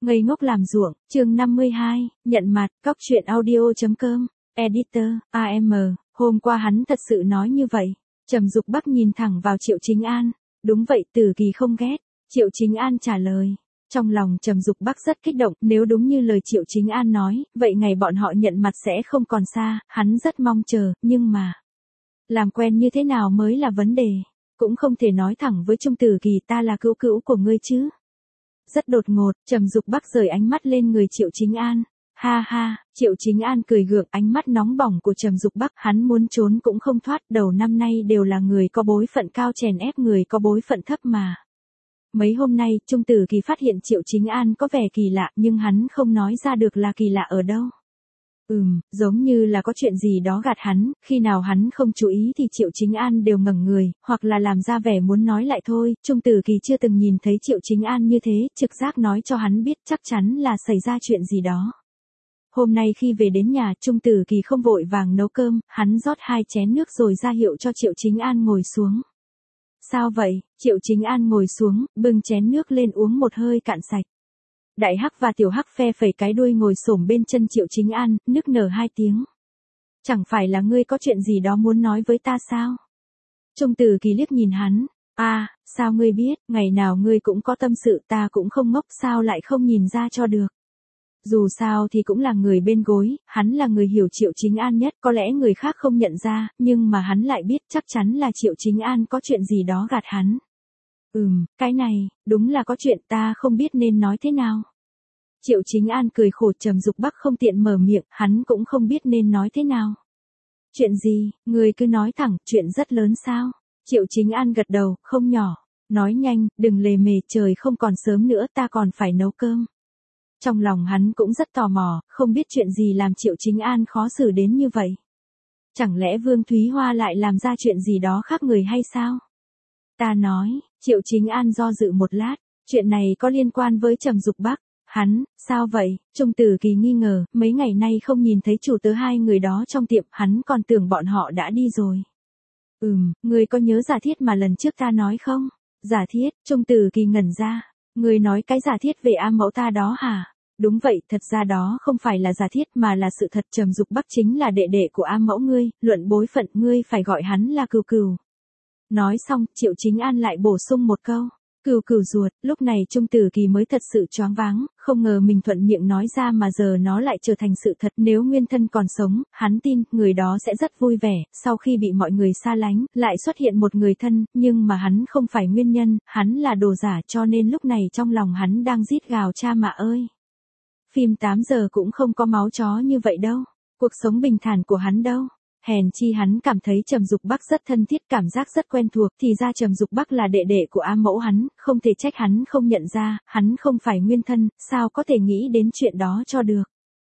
Ngây ngốc làm ruộng, chương 52, nhận mặt, cóc truyện audio.com, editor, AM, hôm qua hắn thật sự nói như vậy. Trầm Dục Bắc nhìn thẳng vào Triệu Chính An, đúng vậy Tử Kỳ không ghét, Triệu Chính An trả lời. Trong lòng Trầm Dục Bắc rất kích động, nếu đúng như lời Triệu Chính An nói, vậy ngày bọn họ nhận mặt sẽ không còn xa, hắn rất mong chờ, nhưng mà làm quen như thế nào mới là vấn đề, cũng không thể nói thẳng với Trung Tử Kỳ ta là cữu cữu của ngươi chứ. Rất đột ngột, Trầm Dục Bắc rời ánh mắt lên người Triệu Chính An. Ha ha, Triệu Chính An cười gượng, ánh mắt nóng bỏng của Trầm Dục Bắc, hắn muốn trốn cũng không thoát, đầu năm nay đều là người có bối phận cao chèn ép người có bối phận thấp mà. Mấy hôm nay, Trung Tử Kỳ phát hiện Triệu Chính An có vẻ kỳ lạ, nhưng hắn không nói ra được là kỳ lạ ở đâu. Giống như là có chuyện gì đó gạt hắn, khi nào hắn không chú ý thì Triệu Chính An đều ngẩng người, hoặc là làm ra vẻ muốn nói lại thôi. Trung Tử Kỳ chưa từng nhìn thấy Triệu Chính An như thế, trực giác nói cho hắn biết chắc chắn là xảy ra chuyện gì đó. Hôm nay khi về đến nhà, Trung Tử Kỳ không vội vàng nấu cơm, hắn rót 2 chén nước rồi ra hiệu cho Triệu Chính An ngồi xuống. Sao vậy? Triệu Chính An ngồi xuống, bưng chén nước lên uống một hơi cạn sạch. Đại Hắc và Tiểu Hắc phe phẩy cái đuôi ngồi xổm bên chân Triệu Chính An, nức nở 2 tiếng. Chẳng phải là ngươi có chuyện gì đó muốn nói với ta sao? Trung Tử Kỳ liếc nhìn hắn. Sao ngươi biết, ngày nào ngươi cũng có tâm sự, ta cũng không ngốc, sao lại không nhìn ra cho được. Dù sao thì cũng là người bên gối, hắn là người hiểu Triệu Chính An nhất, có lẽ người khác không nhận ra, nhưng mà hắn lại biết chắc chắn là Triệu Chính An có chuyện gì đó gạt hắn. Cái này, đúng là có chuyện, ta không biết nên nói thế nào. Triệu Chính An cười khổ, Trầm Dục Bắc không tiện mở miệng, hắn cũng không biết nên nói thế nào. Chuyện gì, người cứ nói thẳng, chuyện rất lớn sao? Triệu Chính An gật đầu, không nhỏ. Nói nhanh, đừng lề mề, trời không còn sớm nữa, ta còn phải nấu cơm. Trong lòng hắn cũng rất tò mò, không biết chuyện gì làm Triệu Chính An khó xử đến như vậy. Chẳng lẽ Vương Thúy Hoa lại làm ra chuyện gì đó khác người hay sao? Ta nói, Triệu Chính An do dự một lát, chuyện này có liên quan với Trầm Dục Bắc. Hắn, sao vậy? Trung Tử Kỳ nghi ngờ, mấy ngày nay không nhìn thấy chủ tớ 2 người đó trong tiệm, hắn còn tưởng bọn họ đã đi rồi. Ngươi có nhớ giả thiết mà lần trước ta nói không? Giả thiết, Trung Tử Kỳ ngẩn ra. Ngươi nói cái giả thiết về A mẫu ta đó hả? Đúng vậy, thật ra đó không phải là giả thiết mà là sự thật. Trầm Dục Bắc chính là đệ đệ của A mẫu ngươi, luận bối phận ngươi phải gọi hắn là cừu cừu. Nói xong, Triệu Chính An lại bổ sung một câu. Cừu cừu ruột, lúc này Trung Tử Kỳ mới thật sự choáng váng, không ngờ mình thuận miệng nói ra mà giờ nó lại trở thành sự thật. Nếu nguyên thân còn sống, hắn tin, người đó sẽ rất vui vẻ, sau khi bị mọi người xa lánh, lại xuất hiện một người thân, nhưng mà hắn không phải nguyên nhân, hắn là đồ giả, cho nên lúc này trong lòng hắn đang rít gào cha mạ ơi. Phim 8 giờ cũng không có máu chó như vậy đâu, cuộc sống bình thản của hắn đâu. Hèn chi hắn cảm thấy Trầm Dục Bắc rất thân thiết, cảm giác rất quen thuộc, thì ra Trầm Dục Bắc là đệ đệ của A mẫu hắn, không thể trách hắn không nhận ra, hắn không phải nguyên thân, sao có thể nghĩ đến chuyện đó cho được.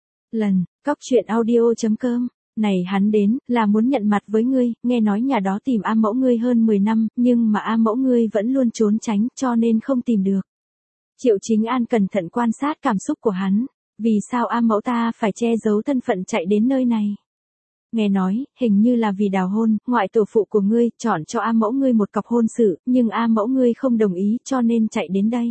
Cóc truyện audio.com, này hắn đến, là muốn nhận mặt với ngươi, nghe nói nhà đó tìm A mẫu ngươi hơn 10 năm, nhưng mà A mẫu ngươi vẫn luôn trốn tránh, cho nên không tìm được. Triệu Chính An cẩn thận quan sát cảm xúc của hắn, vì sao A mẫu ta phải che giấu thân phận chạy đến nơi này? Nghe nói, hình như là vì đào hôn, ngoại tổ phụ của ngươi chọn cho A mẫu ngươi một cọc hôn sự, nhưng A mẫu ngươi không đồng ý cho nên chạy đến đây.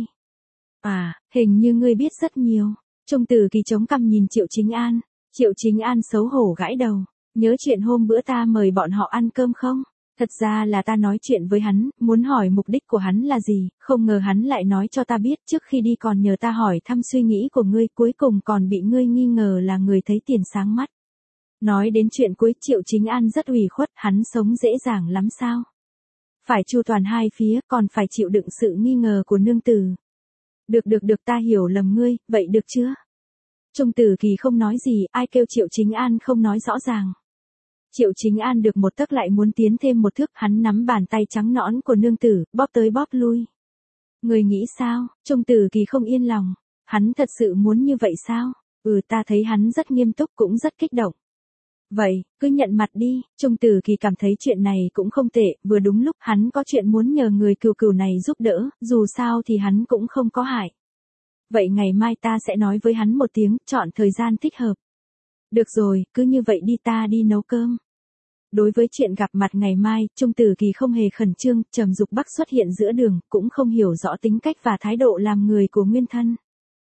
Hình như ngươi biết rất nhiều. Trung Tử Kỳ chống cằm nhìn Triệu Chính An. Triệu Chính An xấu hổ gãi đầu. Nhớ chuyện hôm bữa ta mời bọn họ ăn cơm không? Thật ra là ta nói chuyện với hắn, muốn hỏi mục đích của hắn là gì, không ngờ hắn lại nói cho ta biết, trước khi đi còn nhờ ta hỏi thăm suy nghĩ của ngươi, cuối cùng còn bị ngươi nghi ngờ là người thấy tiền sáng mắt. Nói đến chuyện cuối, Triệu Chính An rất ủy khuất, hắn sống dễ dàng lắm sao? Phải chu toàn 2 phía, còn phải chịu đựng sự nghi ngờ của nương tử. Được, ta hiểu lầm ngươi, vậy được chưa? Trung Tử Kỳ không nói gì, ai kêu Triệu Chính An không nói rõ ràng. Triệu Chính An được một tấc lại muốn tiến thêm một thước, hắn nắm bàn tay trắng nõn của nương tử, bóp tới bóp lui. Người nghĩ sao? Trung Tử Kỳ không yên lòng. Hắn thật sự muốn như vậy sao? Ta thấy hắn rất nghiêm túc, cũng rất kích động. Vậy, cứ nhận mặt đi. Trung Tử Kỳ cảm thấy chuyện này cũng không tệ, vừa đúng lúc hắn có chuyện muốn nhờ người cừu cừu này giúp đỡ, dù sao thì hắn cũng không có hại. Vậy ngày mai ta sẽ nói với hắn một tiếng, chọn thời gian thích hợp. Được rồi, cứ như vậy đi, ta đi nấu cơm. Đối với chuyện gặp mặt ngày mai, Trung Tử Kỳ không hề khẩn trương, Trầm Dục Bắc xuất hiện giữa đường, cũng không hiểu rõ tính cách và thái độ làm người của nguyên thân.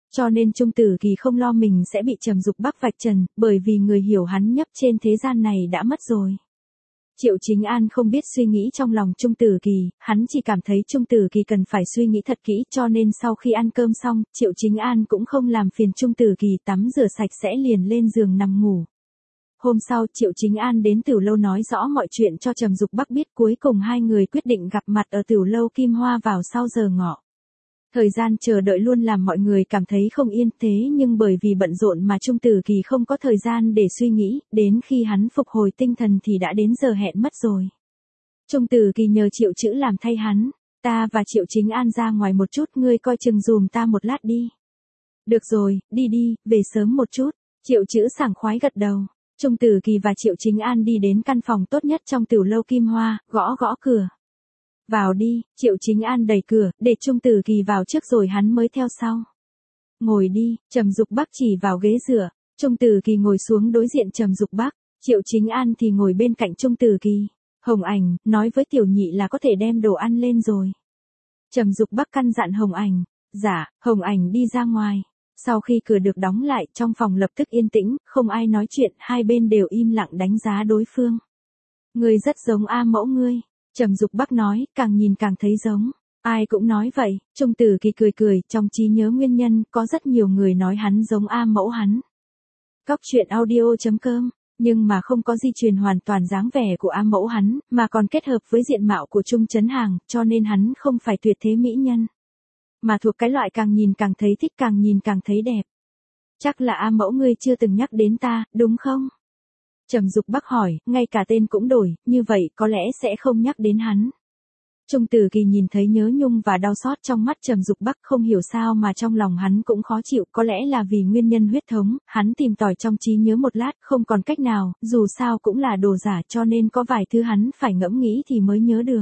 Cho nên Trung Tử Kỳ không lo mình sẽ bị Trầm Dục Bắc vạch trần, bởi vì người hiểu hắn nhấp trên thế gian này đã mất rồi. Triệu Chính An không biết suy nghĩ trong lòng Trung Tử Kỳ, hắn chỉ cảm thấy Trung Tử Kỳ cần phải suy nghĩ thật kỹ, cho nên sau khi ăn cơm xong, Triệu Chính An cũng không làm phiền Trung Tử Kỳ, tắm rửa sạch sẽ liền lên giường nằm ngủ. Hôm sau Triệu Chính An đến Tiểu Lâu nói rõ mọi chuyện cho Trầm Dục Bắc biết, cuối cùng hai người quyết định gặp mặt ở Tiểu Lâu Kim Hoa vào sau giờ ngọ. Thời gian chờ đợi luôn làm mọi người cảm thấy không yên, thế nhưng bởi vì bận rộn mà Trung Tử Kỳ không có thời gian để suy nghĩ, đến khi hắn phục hồi tinh thần thì đã đến giờ hẹn mất rồi. Trung Tử Kỳ nhờ Triệu Chữ làm thay hắn, ta và Triệu Chính An ra ngoài một chút, ngươi coi chừng dùm ta một lát đi. Được rồi, đi đi, về sớm một chút. Triệu Chữ sảng khoái gật đầu. Trung Tử Kỳ và Triệu Chính An đi đến căn phòng tốt nhất trong Tiểu Lâu Kim Hoa, gõ gõ cửa. Vào đi, Triệu Chính An đẩy cửa, để Trung Tử Kỳ vào trước rồi hắn mới theo sau. Ngồi đi, Trầm Dục Bắc chỉ vào ghế dựa. Trung Tử Kỳ ngồi xuống đối diện Trầm Dục Bắc, Triệu Chính An thì ngồi bên cạnh Trung Tử Kỳ. Hồng Ảnh, nói với Tiểu Nhị là có thể đem đồ ăn lên rồi. Trầm Dục Bắc căn dặn Hồng Ảnh. Dạ, Hồng Ảnh đi ra ngoài. Sau khi cửa được đóng lại, trong phòng lập tức yên tĩnh, không ai nói chuyện, hai bên đều im lặng đánh giá đối phương. Ngươi rất giống A mẫu ngươi. Trầm Dục Bắc nói, càng nhìn càng thấy giống. Ai cũng nói vậy. Trung Tử Kỳ cười cười, trong trí nhớ nguyên nhân, có rất nhiều người nói hắn giống A mẫu hắn. Cóc truyện audio.com, nhưng mà không có di truyền hoàn toàn dáng vẻ của A mẫu hắn, mà còn kết hợp với diện mạo của Trung Trấn Hàng, cho nên hắn không phải tuyệt thế mỹ nhân. Mà thuộc cái loại càng nhìn càng thấy thích, càng nhìn càng thấy đẹp. Chắc là A mẫu ngươi chưa từng nhắc đến ta, đúng không? Trầm Dục Bắc hỏi, ngay cả tên cũng đổi, như vậy có lẽ sẽ không nhắc đến hắn. Trung Tử Kỳ nhìn thấy nhớ nhung và đau xót trong mắt Trầm Dục Bắc, không hiểu sao mà trong lòng hắn cũng khó chịu, có lẽ là vì nguyên nhân huyết thống, hắn tìm tòi trong trí nhớ một lát, không còn cách nào, dù sao cũng là đồ giả, cho nên có vài thứ hắn phải ngẫm nghĩ thì mới nhớ được.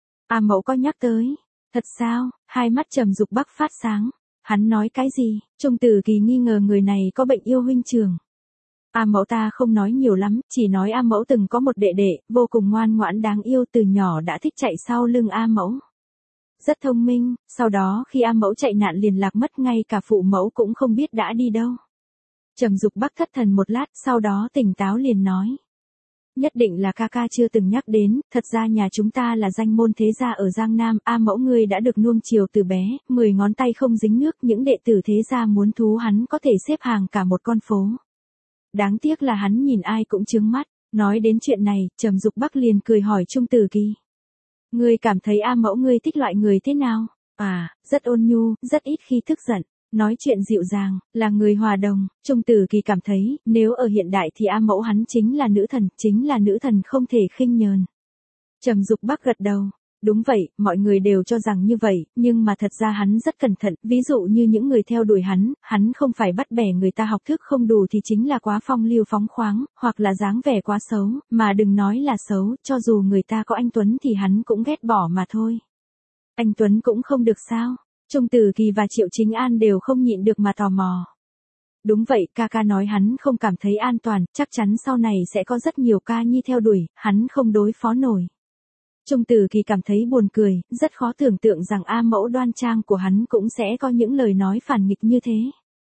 A mẫu có nhắc tới. Thật sao? Hai mắt Trầm Dục Bắc phát sáng. Hắn nói cái gì? Trung Tử Kỳ nghi ngờ người này có bệnh yêu huynh trưởng. A mẫu ta không nói nhiều lắm, chỉ nói A mẫu từng có một đệ đệ, vô cùng ngoan ngoãn đáng yêu, từ nhỏ đã thích chạy sau lưng A mẫu. Rất thông minh, sau đó khi A mẫu chạy nạn liền lạc mất, ngay cả phụ mẫu cũng không biết đã đi đâu. Trầm Dục Bắc thất thần một lát, sau đó tỉnh táo liền nói. Nhất định là ca ca chưa từng nhắc đến, thật ra nhà chúng ta là danh môn thế gia ở Giang Nam, A mẫu ngươi đã được nuông chiều từ bé, 10 ngón tay không dính nước, những đệ tử thế gia muốn thú hắn có thể xếp hàng cả một con phố. Đáng tiếc là hắn nhìn ai cũng chướng mắt. Nói đến chuyện này, Trầm Dục Bắc liền cười hỏi Trung Tử Kỳ. Ngươi cảm thấy A mẫu ngươi thích loại người thế nào? À, rất ôn nhu, rất ít khi tức giận, nói chuyện dịu dàng, là người hòa đồng. Trung Tử Kỳ cảm thấy, nếu ở hiện đại thì A mẫu hắn chính là nữ thần không thể khinh nhờn. Trầm Dục Bắc gật đầu. Đúng vậy, mọi người đều cho rằng như vậy, nhưng mà thật ra hắn rất cẩn thận, ví dụ như những người theo đuổi hắn không phải bắt bẻ người ta học thức không đủ thì chính là quá phong lưu phóng khoáng, hoặc là dáng vẻ quá xấu, mà đừng nói là xấu, cho dù người ta có anh Tuấn thì hắn cũng ghét bỏ mà thôi. Anh Tuấn cũng không được sao? Trung Tử Kỳ và Triệu Chính An đều không nhịn được mà tò mò. Đúng vậy, ca ca nói hắn không cảm thấy an toàn, chắc chắn sau này sẽ có rất nhiều ca nhi theo đuổi, hắn không đối phó nổi. Trung Tử Kỳ cảm thấy buồn cười, rất khó tưởng tượng rằng A mẫu đoan trang của hắn cũng sẽ có những lời nói phản nghịch như thế.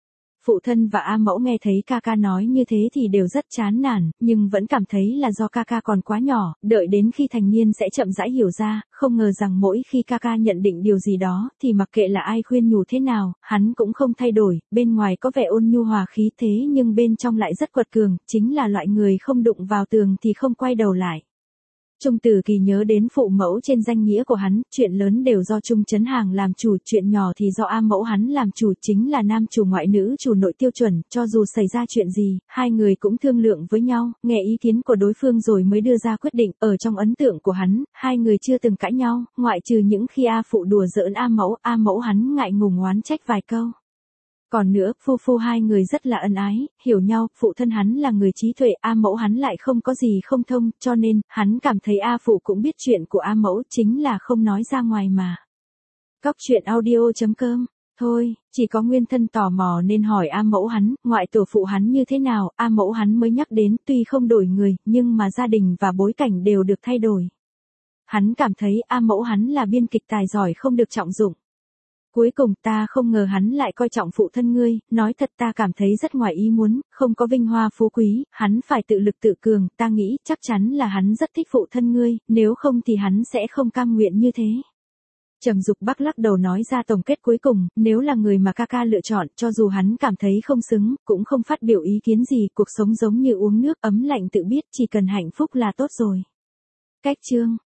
Phụ thân và A mẫu nghe thấy ca ca nói như thế thì đều rất chán nản, nhưng vẫn cảm thấy là do ca ca còn quá nhỏ, đợi đến khi thành niên sẽ chậm rãi hiểu ra, không ngờ rằng mỗi khi ca ca nhận định điều gì đó, thì mặc kệ là ai khuyên nhủ thế nào, hắn cũng không thay đổi, bên ngoài có vẻ ôn nhu hòa khí thế nhưng bên trong lại rất quật cường, chính là loại người không đụng vào tường thì không quay đầu lại. Trung Tử Kỳ nhớ đến phụ mẫu trên danh nghĩa của hắn, chuyện lớn đều do Trung Trấn Hàng làm chủ, chuyện nhỏ thì do A mẫu hắn làm chủ, chính là nam chủ ngoại nữ chủ nội tiêu chuẩn, cho dù xảy ra chuyện gì, hai người cũng thương lượng với nhau, nghe ý kiến của đối phương rồi mới đưa ra quyết định, ở trong ấn tượng của hắn, hai người chưa từng cãi nhau, ngoại trừ những khi A phụ đùa giỡn A mẫu hắn ngại ngùng oán trách vài câu. Còn nữa, phu hai người rất là ân ái, hiểu nhau, phụ thân hắn là người trí tuệ, A mẫu hắn lại không có gì không thông, cho nên, hắn cảm thấy A phụ cũng biết chuyện của A mẫu, chính là không nói ra ngoài mà. Cóc truyện audio.com, thôi, chỉ có nguyên thân tò mò nên hỏi A mẫu hắn, ngoại tổ phụ hắn như thế nào, A mẫu hắn mới nhắc đến, tuy không đổi người, nhưng mà gia đình và bối cảnh đều được thay đổi. Hắn cảm thấy A mẫu hắn là biên kịch tài giỏi không được trọng dụng. Cuối cùng ta không ngờ hắn lại coi trọng phụ thân ngươi, nói thật ta cảm thấy rất ngoài ý muốn, không có vinh hoa phú quý, hắn phải tự lực tự cường, ta nghĩ chắc chắn là hắn rất thích phụ thân ngươi, nếu không thì hắn sẽ không cam nguyện như thế. Trầm Dục Bắc lắc đầu nói ra tổng kết cuối cùng, nếu là người mà ca ca lựa chọn, cho dù hắn cảm thấy không xứng, cũng không phát biểu ý kiến gì, cuộc sống giống như uống nước ấm lạnh tự biết, chỉ cần hạnh phúc là tốt rồi. Cách chương